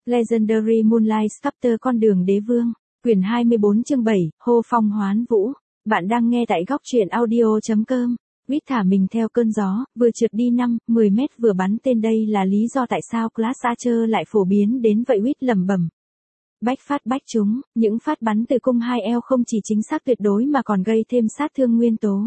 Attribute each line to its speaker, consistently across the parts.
Speaker 1: Legendary Moonlight Sculptor con đường đế vương, quyển 24 chương 7, hô phong hoán vũ. Bạn đang nghe tại góc truyện audio.com. Wit thả mình theo cơn gió, vừa trượt đi 5-10 mét vừa bắn tên, đây là lý do tại sao Clash Archer lại phổ biến đến vậy. Wit lẩm bẩm. Bách phát bách trúng, những phát bắn từ cung 2L không chỉ chính xác tuyệt đối mà còn gây thêm sát thương nguyên tố.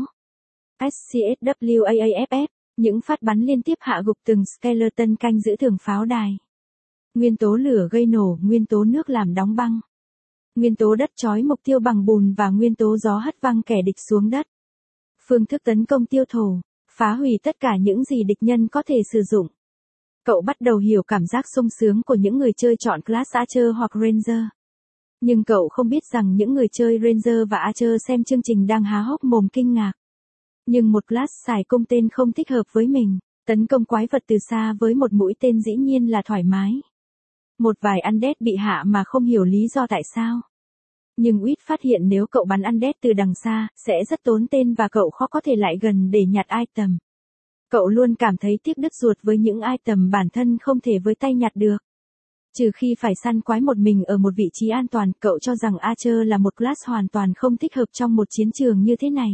Speaker 1: SCSWAAFF, những phát bắn liên tiếp hạ gục từng skeleton canh giữ tường pháo đài. Nguyên tố lửa gây nổ, nguyên tố nước làm đóng băng. Nguyên tố đất trói mục tiêu bằng bùn và nguyên tố gió hất văng kẻ địch xuống đất. Phương thức tấn công tiêu thổ, phá hủy tất cả những gì địch nhân có thể sử dụng. Cậu bắt đầu hiểu cảm giác sung sướng của những người chơi chọn Clash Archer hoặc Ranger. Nhưng cậu không biết rằng những người chơi Ranger và Archer xem chương trình đang há hốc mồm kinh ngạc. Nhưng một Clash xài cung tên không thích hợp với mình. Tấn công quái vật từ xa với một mũi tên dĩ nhiên là thoải mái. Một vài undead bị hạ mà không hiểu lý do tại sao. Nhưng Wit phát hiện nếu cậu bắn undead từ đằng xa, sẽ rất tốn tên và cậu khó có thể lại gần để nhặt item. Cậu luôn cảm thấy tiếc đứt ruột với những item bản thân không thể với tay nhặt được. Trừ khi phải săn quái một mình ở một vị trí an toàn, cậu cho rằng Archer là một class hoàn toàn không thích hợp trong một chiến trường như thế này.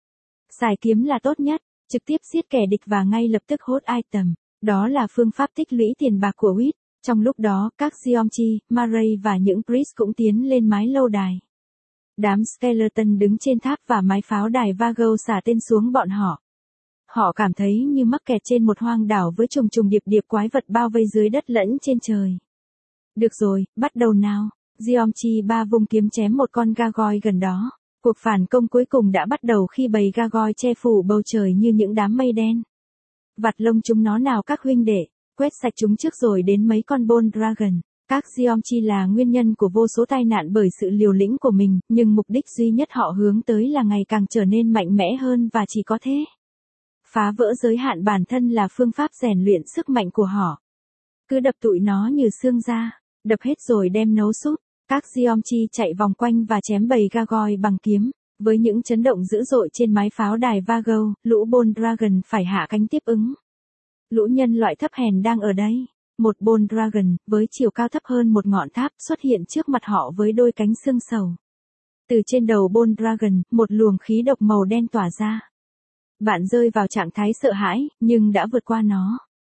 Speaker 1: Xài kiếm là tốt nhất, trực tiếp giết kẻ địch và ngay lập tức hốt item. Đó là phương pháp tích lũy tiền bạc của Wit. Trong lúc đó, các Geomchi, Murray và những Priest cũng tiến lên mái lâu đài. Đám skeleton đứng trên tháp và mái pháo đài Vago xả tên xuống bọn họ. Họ cảm thấy như mắc kẹt trên một hoang đảo với trùng trùng điệp điệp quái vật bao vây dưới đất lẫn trên trời. Được rồi, bắt đầu nào. Geomchi 3 vung kiếm chém một con gargoyle gần đó. Cuộc phản công cuối cùng đã bắt đầu khi bầy gargoyle che phủ bầu trời như những đám mây đen. Vặt lông chúng nó nào các huynh đệ. Quét sạch chúng trước rồi đến mấy con Bone Dragon. Các Geomchi là nguyên nhân của vô số tai nạn bởi sự liều lĩnh của mình, nhưng mục đích duy nhất họ hướng tới là ngày càng trở nên mạnh mẽ hơn và chỉ có thế. Phá vỡ giới hạn bản thân là phương pháp rèn luyện sức mạnh của họ. Cứ đập tụi nó như xương ra, đập hết rồi đem nấu súp. Các Geomchi chạy vòng quanh và chém bầy gargoyle bằng kiếm. Với những chấn động dữ dội trên mái pháo đài Vago, lũ Bone Dragon phải hạ cánh tiếp ứng. Lũ nhân loại thấp hèn đang ở đây. Một Bone Dragon, với chiều cao thấp hơn một ngọn tháp, xuất hiện trước mặt họ với đôi cánh xương sầu. Từ trên đầu Bone Dragon, một luồng khí độc màu đen tỏa ra. Bạn rơi vào trạng thái sợ hãi, nhưng đã vượt qua nó.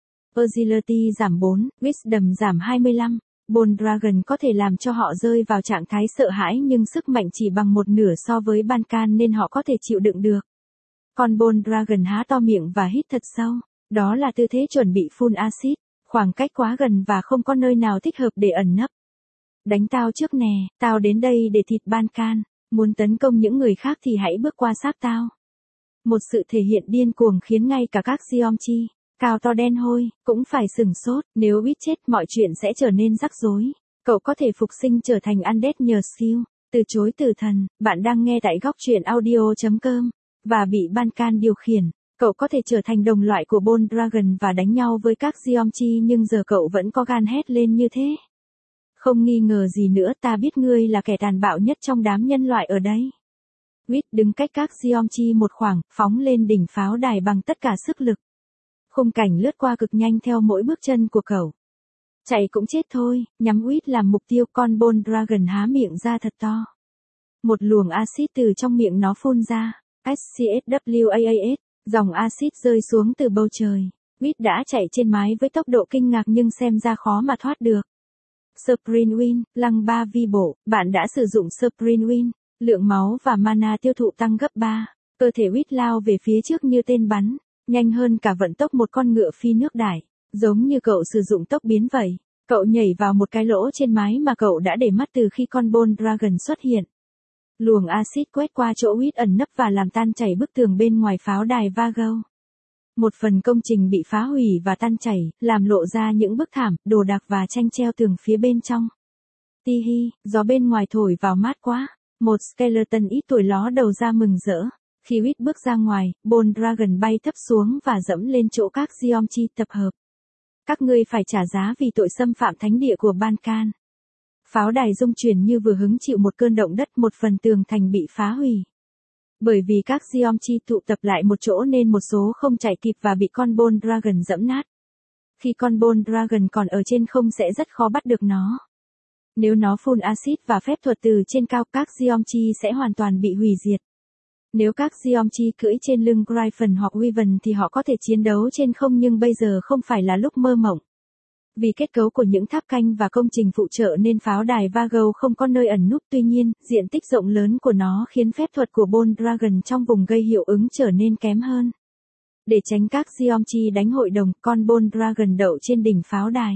Speaker 1: Agility giảm 4, Wisdom giảm 25. Bone Dragon có thể làm cho họ rơi vào trạng thái sợ hãi nhưng sức mạnh chỉ bằng một nửa so với Bancan nên họ có thể chịu đựng được. Con Bone Dragon há to miệng và hít thật sâu. Đó là tư thế chuẩn bị phun axit, khoảng cách quá gần và không có nơi nào thích hợp để ẩn nấp. Đánh tao trước nè, tao đến đây để thịt Bancan, muốn tấn công những người khác thì hãy bước qua xác tao. Một sự thể hiện điên cuồng khiến ngay cả các Geomchi, cao to đen hôi, cũng phải sửng sốt, nếu Wit chết mọi chuyện sẽ trở nên rắc rối. Cậu có thể phục sinh trở thành undead nhờ skill, từ chối tử thần, bạn đang nghe tại góc truyện audio.com, và bị Bancan điều khiển. Cậu có thể trở thành đồng loại của Bone Dragon và đánh nhau với các Geomchi nhưng giờ cậu vẫn có gan hét lên như thế. Không nghi ngờ gì nữa, ta biết ngươi là kẻ tàn bạo nhất trong đám nhân loại ở đây. Wit đứng cách các Geomchi một khoảng, phóng lên đỉnh pháo đài bằng tất cả sức lực. Khung cảnh lướt qua cực nhanh theo mỗi bước chân của cậu. Chạy cũng chết thôi, nhắm Wit làm mục tiêu, con Bone Dragon há miệng ra thật to. Một luồng axit từ trong miệng nó phun ra, SCSWAAS. Dòng axit rơi xuống từ bầu trời. Wit đã chạy trên mái với tốc độ kinh ngạc nhưng xem ra khó mà thoát được. Sprint Wind, lăng 3 vi bộ, bạn đã sử dụng Sprint Wind, lượng máu và mana tiêu thụ tăng gấp 3. Cơ thể Wit lao về phía trước như tên bắn, nhanh hơn cả vận tốc một con ngựa phi nước đại, giống như cậu sử dụng tốc biến vậy. Cậu nhảy vào một cái lỗ trên mái mà cậu đã để mắt từ khi con Bone Dragon xuất hiện. Luồng axit quét qua chỗ Wit ẩn nấp và làm tan chảy bức tường bên ngoài pháo đài Vago. Một phần công trình bị phá hủy và tan chảy, làm lộ ra những bức thảm, đồ đạc và tranh treo tường phía bên trong. Ti hi, gió bên ngoài thổi vào mát quá. Một skeleton ít tuổi ló đầu ra mừng rỡ. Khi Wit bước ra ngoài, Bone Dragon bay thấp xuống và dẫm lên chỗ các Geomchi tập hợp. Các ngươi phải trả giá vì tội xâm phạm thánh địa của Bancan. Pháo đài rung chuyển như vừa hứng chịu một cơn động đất, một phần tường thành bị phá hủy. Bởi vì các Geomchi tụ tập lại một chỗ nên một số không chạy kịp và bị con Bone Dragon dẫm nát. Khi con Bone Dragon còn ở trên không sẽ rất khó bắt được nó. Nếu nó phun axit và phép thuật từ trên cao, các Geomchi sẽ hoàn toàn bị hủy diệt. Nếu các Geomchi cưỡi trên lưng Gryphon hoặc Wyvern thì họ có thể chiến đấu trên không, nhưng bây giờ không phải là lúc mơ mộng. Vì kết cấu của những tháp canh và công trình phụ trợ nên pháo đài Vargo không có nơi ẩn núp, tuy nhiên, diện tích rộng lớn của nó khiến phép thuật của Bone Dragon trong vùng gây hiệu ứng trở nên kém hơn. Để tránh các Geomchi đánh hội đồng, con Bone Dragon đậu trên đỉnh pháo đài.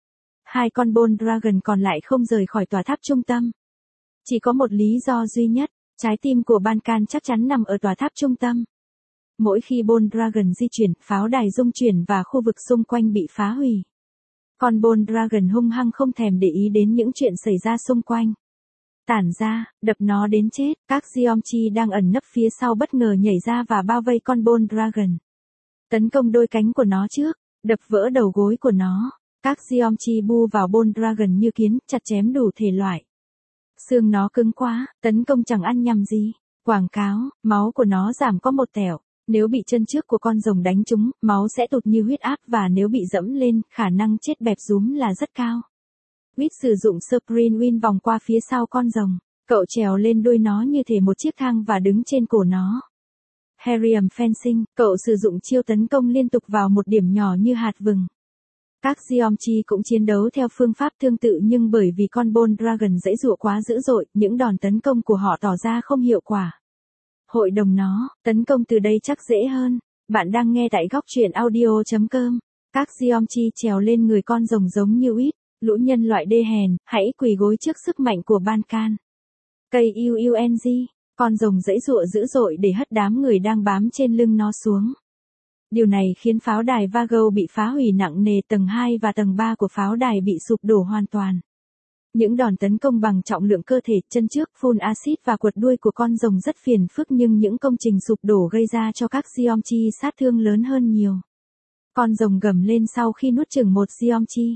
Speaker 1: Hai con Bone Dragon còn lại không rời khỏi tòa tháp trung tâm. Chỉ có một lý do duy nhất, trái tim của Bankan chắc chắn nằm ở tòa tháp trung tâm. Mỗi khi Bone Dragon di chuyển, pháo đài rung chuyển và khu vực xung quanh bị phá hủy. Con Bone Dragon hung hăng không thèm để ý đến những chuyện xảy ra xung quanh. Tản ra, đập nó đến chết, các Geomchi đang ẩn nấp phía sau bất ngờ nhảy ra và bao vây con Bone Dragon. Tấn công đôi cánh của nó trước, đập vỡ đầu gối của nó. Các Geomchi bu vào Bone Dragon như kiến, chặt chém đủ thể loại. Xương nó cứng quá, tấn công chẳng ăn nhầm gì. Quảng cáo, máu của nó giảm có 1 tẻo. Nếu bị chân trước của con rồng đánh trúng, máu sẽ tụt như huyết áp, và nếu bị dẫm lên, khả năng chết bẹp rúm là rất cao. Whit sử dụng Sprint Win vòng qua phía sau con rồng. Cậu trèo lên đuôi nó như thể một chiếc thang và đứng trên cổ nó. Harrium Fencing, cậu sử dụng chiêu tấn công liên tục vào một điểm nhỏ như hạt vừng. Các Geomchi cũng chiến đấu theo phương pháp tương tự, nhưng bởi vì con Bone Dragon giãy giụa quá dữ dội, những đòn tấn công của họ tỏ ra không hiệu quả. Hội đồng nó, tấn công từ đây chắc dễ hơn. Bạn đang nghe tại góc truyện audio.com. Các Geomchi trèo lên người con rồng giống như Whit, lũ nhân loại đê hèn, hãy quỳ gối trước sức mạnh của Bankan. Cây UUNG, con rồng giãy giụa dữ dội để hất đám người đang bám trên lưng nó xuống. Điều này khiến pháo đài Vargo bị phá hủy nặng nề, tầng 2 và tầng 3 của pháo đài bị sụp đổ hoàn toàn. Những đòn tấn công bằng trọng lượng cơ thể, chân trước, phun axit và quật đuôi của con rồng rất phiền phức, nhưng những công trình sụp đổ gây ra cho các Geomchi sát thương lớn hơn nhiều. Con rồng gầm lên sau khi nuốt chửng một Geomchi.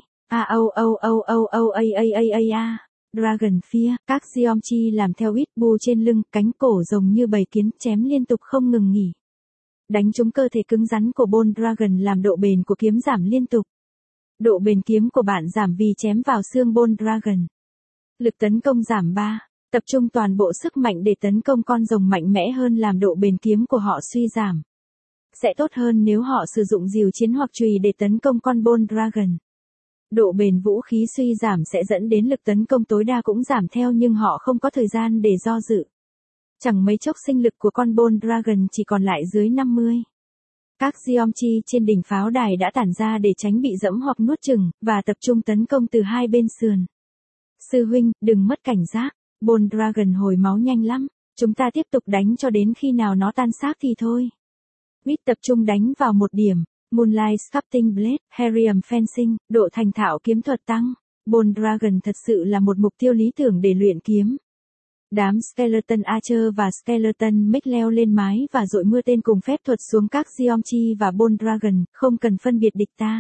Speaker 1: Dragon Fear, các Geomchi làm theo Whit bu trên lưng, cánh cổ rồng như bầy kiến, chém liên tục không ngừng nghỉ. Đánh trúng cơ thể cứng rắn của Bone Dragon làm độ bền của kiếm giảm liên tục. Độ bền kiếm của bạn giảm vì chém vào xương Bone Dragon. Lực tấn công giảm 3. Tập trung toàn bộ sức mạnh để tấn công con rồng mạnh mẽ hơn làm độ bền kiếm của họ suy giảm. Sẽ tốt hơn nếu họ sử dụng rìu chiến hoặc chùy để tấn công con Bone Dragon. Độ bền vũ khí suy giảm sẽ dẫn đến lực tấn công tối đa cũng giảm theo, nhưng họ không có thời gian để do dự. Chẳng mấy chốc sinh lực của con Bone Dragon chỉ còn lại dưới 50. Các Geomchi trên đỉnh pháo đài đã tản ra để tránh bị dẫm hoặc nuốt chửng, và tập trung tấn công từ hai bên sườn. Sư huynh, đừng mất cảnh giác, Bone Dragon hồi máu nhanh lắm, chúng ta tiếp tục đánh cho đến khi nào nó tan xác thì thôi. Whit tập trung đánh vào một điểm, Moonlight Sculpting Blade, Harrium Fencing, độ thành thạo kiếm thuật tăng. Bone Dragon thật sự là một mục tiêu lý tưởng để luyện kiếm. Đám Skeleton Archer và Skeleton Mech leo lên mái và dội mưa tên cùng phép thuật xuống các Geomchi và Bone Dragon, không cần phân biệt địch ta.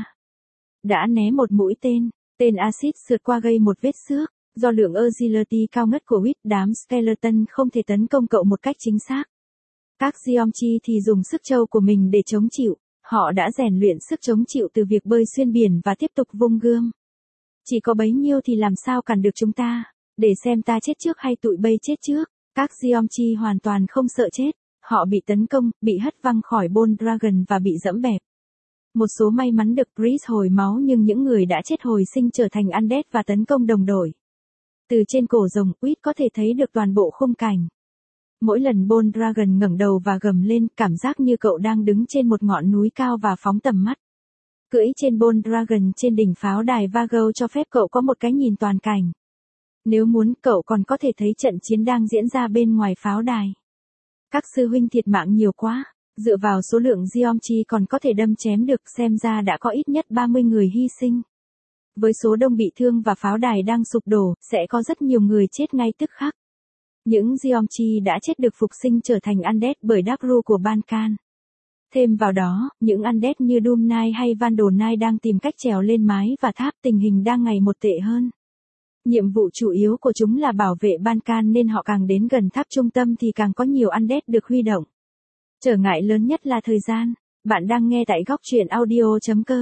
Speaker 1: Đã né một mũi tên, tên axit sượt qua gây một vết xước, do lượng agility cao ngất của Whit, đám Skeleton không thể tấn công cậu một cách chính xác. Các Geomchi thì dùng sức trâu của mình để chống chịu, họ đã rèn luyện sức chống chịu từ việc bơi xuyên biển và tiếp tục vung gươm. Chỉ có bấy nhiêu thì làm sao cản được chúng ta, để xem ta chết trước hay tụi bay chết trước. Các Geomchi hoàn toàn không sợ chết, họ bị tấn công, bị hất văng khỏi Bone Dragon và bị dẫm bẹp. Một số may mắn được Breeze hồi máu, nhưng những người đã chết hồi sinh trở thành Undead và tấn công đồng đội. Từ trên cổ rồng, Whit có thể thấy được toàn bộ khung cảnh. Mỗi lần Bone Dragon ngẩng đầu và gầm lên, cảm giác như cậu đang đứng trên một ngọn núi cao và phóng tầm mắt. Cưỡi trên Bone Dragon trên đỉnh pháo đài Vargo cho phép cậu có một cái nhìn toàn cảnh. Nếu muốn, cậu còn có thể thấy trận chiến đang diễn ra bên ngoài pháo đài. Các sư huynh thiệt mạng nhiều quá, dựa vào số lượng Geomchi còn có thể đâm chém được, xem ra đã có ít nhất 30 người hy sinh. Với số đông bị thương và pháo đài đang sụp đổ, sẽ có rất nhiều người chết ngay tức khắc. Những Geomchi đã chết được phục sinh trở thành Undead bởi Darkru của Bankan. Thêm vào đó, những Undead như Doom Knight hay Vandal Knight đang tìm cách trèo lên mái và tháp, tình hình đang ngày một tệ hơn. Nhiệm vụ chủ yếu của chúng là bảo vệ Bankan, nên họ càng đến gần tháp trung tâm thì càng có nhiều Undead được huy động. Trở ngại lớn nhất là thời gian. Bạn đang nghe tại góc truyện audio.com.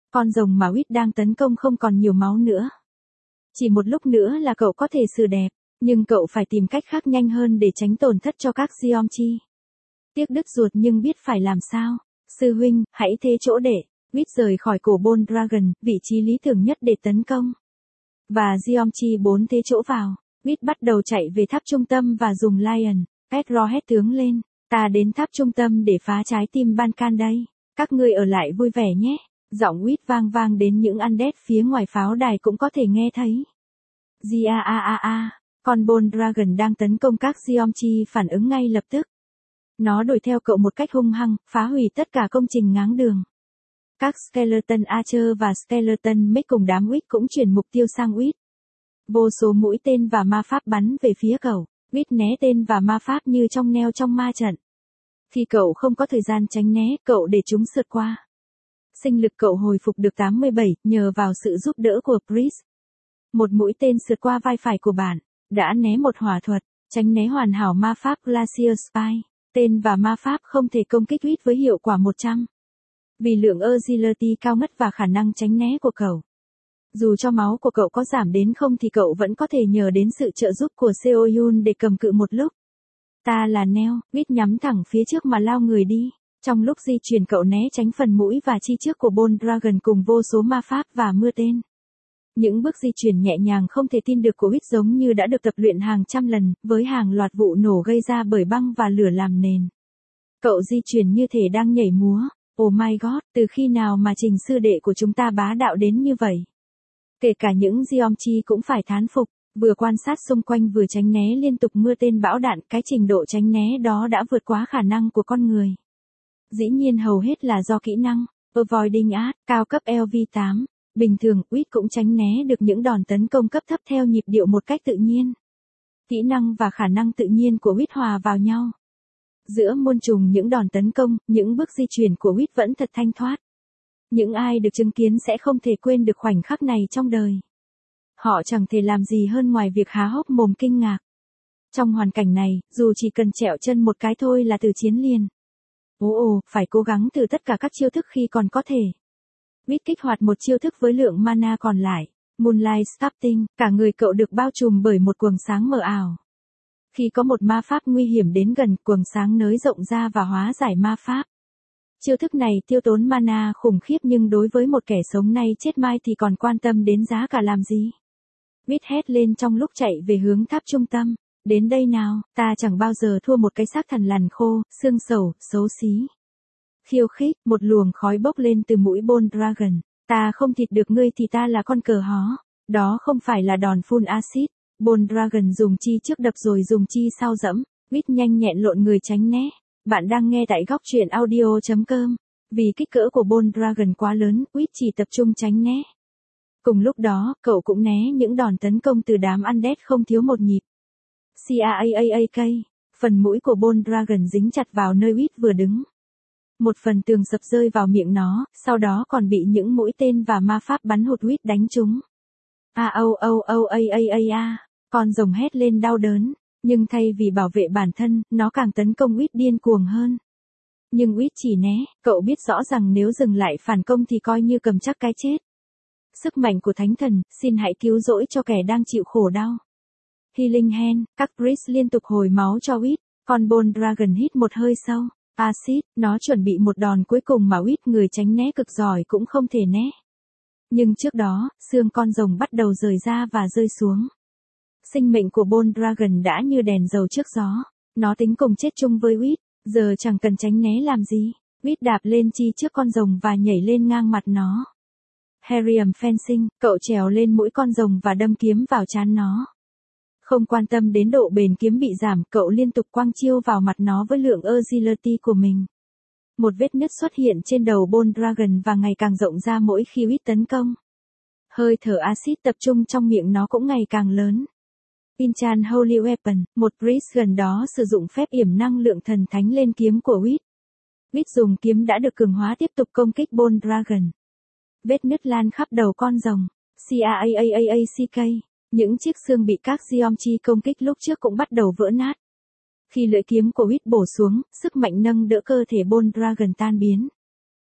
Speaker 1: Con rồng mà Wit đang tấn công không còn nhiều máu nữa. Chỉ một lúc nữa là cậu có thể sửa đẹp, nhưng cậu phải tìm cách khác nhanh hơn để tránh tổn thất cho các Geometry. Tiếc đứt ruột nhưng biết phải làm sao. Sư huynh, hãy thế chỗ để. Wit rời khỏi cổ Bone Dragon, vị trí lý tưởng nhất để tấn công. Và Geometry 4 thế chỗ vào. Wit bắt đầu chạy về tháp trung tâm và dùng Lion. Pedro hét tướng lên. Ta đến tháp trung tâm để phá trái tim Bankan đây. Các ngươi ở lại vui vẻ nhé. Giọng Wit vang vang đến những undead phía ngoài pháo đài cũng có thể nghe thấy. Con Bone Dragon đang tấn công các Geometry phản ứng ngay lập tức. Nó đuổi theo cậu một cách hung hăng, phá hủy tất cả công trình ngáng đường. Các Skeleton Archer và Skeleton Mech cùng đám Wit cũng chuyển mục tiêu sang Wit. Vô số mũi tên và ma pháp bắn về phía cậu. Wit né tên và ma pháp như trong neo trong ma trận. Khi cậu không có thời gian tránh né, cậu để chúng sượt qua. Sinh lực cậu hồi phục được 87 nhờ vào sự giúp đỡ của Priest. Một mũi tên sượt qua vai phải của bạn, đã né một hỏa thuật, tránh né hoàn hảo ma pháp Glacier Spy. Tên và ma pháp không thể công kích Wit với hiệu quả 100. Vì lượng agility cao ngất và khả năng tránh né của cậu. Dù cho máu của cậu có giảm đến không thì cậu vẫn có thể nhờ đến sự trợ giúp của Seoyun để cầm cự một lúc. Ta là Neo, Wit nhắm thẳng phía trước mà lao người đi. Trong lúc di chuyển cậu né tránh phần mũi và chi trước của Bone Dragon cùng vô số ma pháp và mưa tên. Những bước di chuyển nhẹ nhàng không thể tin được của Wit giống như đã được tập luyện hàng trăm lần, với hàng loạt vụ nổ gây ra bởi băng và lửa làm nền. Cậu di chuyển như thể đang nhảy múa. Oh my god, từ khi nào mà Trình sư đệ của chúng ta bá đạo đến như vậy? Kể cả những Geometry cũng phải thán phục, vừa quan sát xung quanh vừa tránh né liên tục mưa tên bão đạn, cái trình độ tránh né đó đã vượt quá khả năng của con người. Dĩ nhiên hầu hết là do kỹ năng, Avoiding Art, cao cấp LV8. Bình thường, Wit cũng tránh né được những đòn tấn công cấp thấp theo nhịp điệu một cách tự nhiên. Kỹ năng và khả năng tự nhiên của Wit hòa vào nhau. Giữa muôn trùng những đòn tấn công, những bước di chuyển của Wit vẫn thật thanh thoát. Những ai được chứng kiến sẽ không thể quên được khoảnh khắc này trong đời. Họ chẳng thể làm gì hơn ngoài việc há hốc mồm kinh ngạc. Trong hoàn cảnh này, dù chỉ cần trẹo chân một cái thôi là từ chiến liền. Phải cố gắng thử tất cả các chiêu thức khi còn có thể. Wit kích hoạt một chiêu thức với lượng mana còn lại. Moonlight Sculpting, cả người cậu được bao trùm bởi một quầng sáng mờ ảo. Khi có một ma pháp nguy hiểm đến gần, quầng sáng nới rộng ra và hóa giải ma pháp. Chiêu thức này tiêu tốn mana khủng khiếp nhưng đối với một kẻ sống nay chết mai thì còn quan tâm đến giá cả làm gì. Wit hét lên trong lúc chạy về hướng tháp trung tâm. Đến đây nào, ta chẳng bao giờ thua một cái xác thần lằn khô, xương sầu, xấu xí. Khiêu khích, một luồng khói bốc lên từ mũi Bone Dragon. Ta không thịt được ngươi thì ta là con cờ hó. Đó không phải là đòn phun axit. Bone Dragon dùng chi trước đập rồi dùng chi sau dẫm. Wit nhanh nhẹn lộn người tránh né. Bạn đang nghe tại góc truyện audio.com. Vì kích cỡ của Bone Dragon quá lớn, Wit chỉ tập trung tránh né. Cùng lúc đó, cậu cũng né những đòn tấn công từ đám undead không thiếu một nhịp. Caak, phần mũi của Bone Dragon dính chặt vào nơi Wit vừa đứng. Một phần tường sập rơi vào miệng nó, sau đó còn bị những mũi tên và ma pháp bắn hụt Wit đánh trúng. Con rồng hét lên đau đớn, nhưng thay vì bảo vệ bản thân, nó càng tấn công Wit điên cuồng hơn. Nhưng Wit chỉ né, cậu biết rõ rằng nếu dừng lại phản công thì coi như cầm chắc cái chết. Sức mạnh của thánh thần, xin hãy cứu rỗi cho kẻ đang chịu khổ đau. Healing Hand, các priest liên tục hồi máu cho Wit, con Bone Dragon hít một hơi sâu. Acid, nó chuẩn bị một đòn cuối cùng mà Wit người tránh né cực giỏi cũng không thể né. Nhưng trước đó, xương con rồng bắt đầu rời ra và rơi xuống. Sinh mệnh của Bone Dragon đã như đèn dầu trước gió. Nó tính cùng chết chung với Wit, giờ chẳng cần tránh né làm gì. Wit đạp lên chi trước con rồng và nhảy lên ngang mặt nó. Harrium Fencing, cậu trèo lên mũi con rồng và đâm kiếm vào trán nó. Không quan tâm đến độ bền kiếm bị giảm, cậu liên tục quăng chiêu vào mặt nó với lượng agility của mình. Một vết nứt xuất hiện trên đầu Bone Dragon và ngày càng rộng ra mỗi khi Wit tấn công. Hơi thở axit tập trung trong miệng nó cũng ngày càng lớn. Pinchan Holy Weapon, một priest gần đó sử dụng phép yểm năng lượng thần thánh lên kiếm của Wit. Wit dùng kiếm đã được cường hóa tiếp tục công kích Bone Dragon. Vết nứt lan khắp đầu con rồng. Caak. Những chiếc xương bị các Geometry công kích lúc trước cũng bắt đầu vỡ nát. Khi lưỡi kiếm của Wit bổ xuống, sức mạnh nâng đỡ cơ thể Bone Dragon tan biến.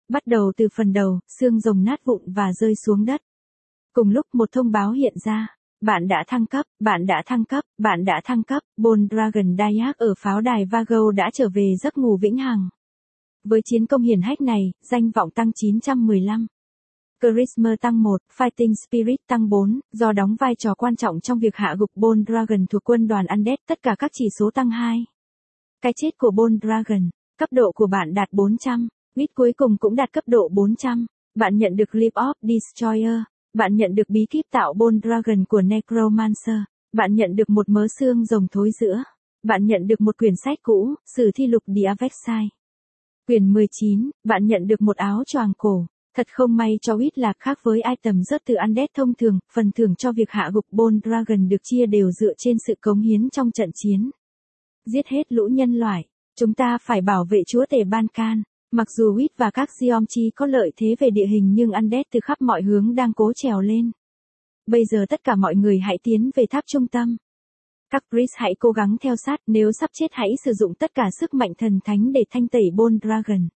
Speaker 1: Bắt đầu từ phần đầu, xương rồng nát vụn và rơi xuống đất. Cùng lúc một thông báo hiện ra. Bạn đã thăng cấp, bạn đã thăng cấp, bạn đã thăng cấp. Bold Dragon Dayak ở pháo đài Vago đã trở về giấc ngủ vĩnh hằng. Với chiến công hiển hách này, danh vọng tăng 915. Charisma tăng 1, Fighting Spirit tăng 4, do đóng vai trò quan trọng trong việc hạ gục Bold Dragon thuộc quân đoàn Undead, tất cả các chỉ số tăng 2. Cái chết của Bold Dragon, cấp độ của bạn đạt 400, Wit cuối cùng cũng đạt cấp độ 400. Bạn nhận được Clip of Destroyer, bạn nhận được bí kíp tạo Bold Dragon của Necromancer, bạn nhận được một mớ xương rồng thối rữa, bạn nhận được một quyển sách cũ, Sử thi lục The Avexai. Quyển 19, bạn nhận được một áo choàng cổ. Thật không may cho Wit là khác với item rớt từ Undead thông thường, phần thưởng cho việc hạ gục Bold Dragon được chia đều dựa trên sự cống hiến trong trận chiến. Giết hết lũ nhân loại, chúng ta phải bảo vệ chúa tể Bancan. Mặc dù Wit và các Geomchi có lợi thế về địa hình nhưng Undead từ khắp mọi hướng đang cố trèo lên. Bây giờ tất cả mọi người hãy tiến về tháp trung tâm. Các priest hãy cố gắng theo sát, nếu sắp chết hãy sử dụng tất cả sức mạnh thần thánh để thanh tẩy Bold Dragon.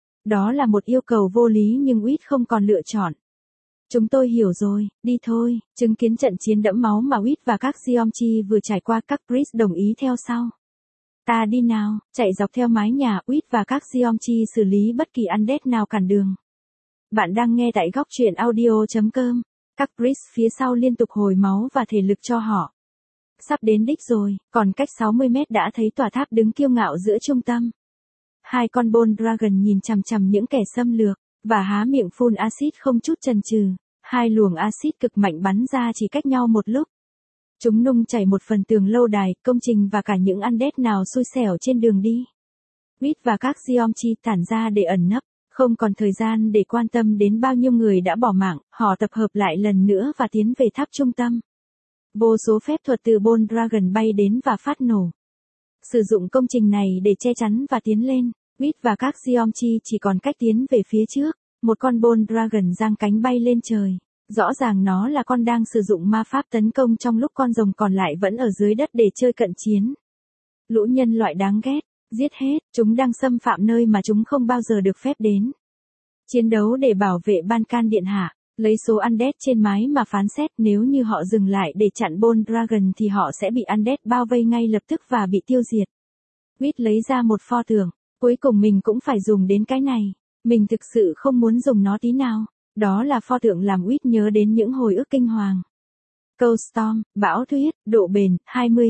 Speaker 1: Đó là một yêu cầu vô lý nhưng Wit không còn lựa chọn. Chúng tôi hiểu rồi, đi thôi. Chứng kiến trận chiến đẫm máu mà Wit và các Geomchi vừa trải qua, các priest đồng ý theo sau. Ta đi nào, chạy dọc theo mái nhà, Wit và các Geomchi xử lý bất kỳ Undead nào cản đường. Bạn đang nghe tại góc truyện audio.com. Các priest phía sau liên tục hồi máu và thể lực cho họ. Sắp đến đích rồi, còn cách 60 mét đã thấy tòa tháp đứng kiêu ngạo giữa trung tâm. Hai con Bold Dragon nhìn chằm chằm những kẻ xâm lược, và há miệng phun axit không chút chần chừ. Hai luồng axit cực mạnh bắn ra chỉ cách nhau một lúc. Chúng nung chảy một phần tường lâu đài, công trình và cả những Undead nào xui xẻo trên đường đi. Wit và các Geomchi tản ra để ẩn nấp, không còn thời gian để quan tâm đến bao nhiêu người đã bỏ mạng, họ tập hợp lại lần nữa và tiến về tháp trung tâm. Vô số phép thuật từ Bold Dragon bay đến và phát nổ. Sử dụng công trình này để che chắn và tiến lên, Wit và các Geomchi chỉ còn cách tiến về phía trước. Một con Bold Dragon giang cánh bay lên trời. Rõ ràng nó là con đang sử dụng ma pháp tấn công trong lúc con rồng còn lại vẫn ở dưới đất để chơi cận chiến. Lũ nhân loại đáng ghét, giết hết, chúng đang xâm phạm nơi mà chúng không bao giờ được phép đến. Chiến đấu để bảo vệ Bancan điện hạ, lấy số Undead trên mái mà phán xét, nếu như họ dừng lại để chặn Bold Dragon thì họ sẽ bị Undead bao vây ngay lập tức và bị tiêu diệt. Wit lấy ra một pho tượng, cuối cùng mình cũng phải dùng đến cái này, mình thực sự không muốn dùng nó tí nào. Đó là pho tượng làm Wit nhớ đến những hồi ức kinh hoàng. Cold Storm, bão tuyết, độ bền,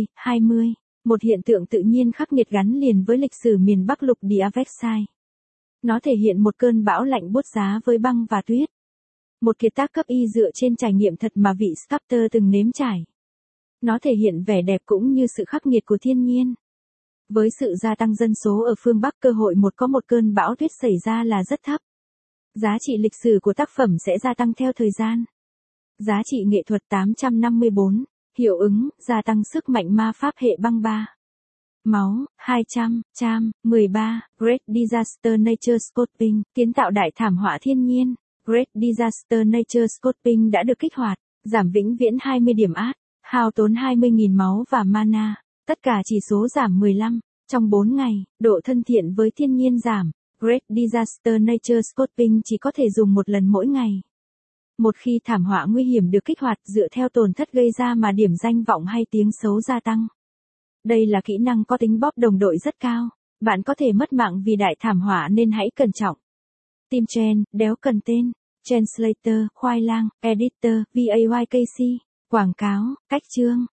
Speaker 1: 20. Một hiện tượng tự nhiên khắc nghiệt gắn liền với lịch sử miền Bắc lục The Avexai. Nó thể hiện một cơn bão lạnh buốt giá với băng và tuyết. Một kiệt tác cấp y dựa trên trải nghiệm thật mà vị sculptor từng nếm trải. Nó thể hiện vẻ đẹp cũng như sự khắc nghiệt của thiên nhiên. Với sự gia tăng dân số ở phương Bắc, cơ hội có một cơn bão tuyết xảy ra là rất thấp. Giá trị lịch sử của tác phẩm sẽ gia tăng theo thời gian. Giá trị nghệ thuật 854, hiệu ứng, gia tăng sức mạnh ma pháp hệ băng 3. Máu, 200, 13, Great Disaster Nature Scoping, kiến tạo đại thảm họa thiên nhiên. Great Disaster Nature Scoping đã được kích hoạt, giảm vĩnh viễn 20 điểm át, hao tốn 20.000 máu và mana, tất cả chỉ số giảm 15, trong 4 ngày, độ thân thiện với thiên nhiên giảm. Great Disaster Nature Scoping chỉ có thể dùng một lần mỗi ngày. Một khi thảm họa nguy hiểm được kích hoạt dựa theo tổn thất gây ra mà điểm danh vọng hay tiếng xấu gia tăng. Đây là kỹ năng có tính bóp đồng đội rất cao. Bạn có thể mất mạng vì đại thảm họa nên hãy cẩn trọng. Team Trend, đéo cần tên. Translator, khoai lang, Editor, VAYKC. Quảng cáo, cách chương.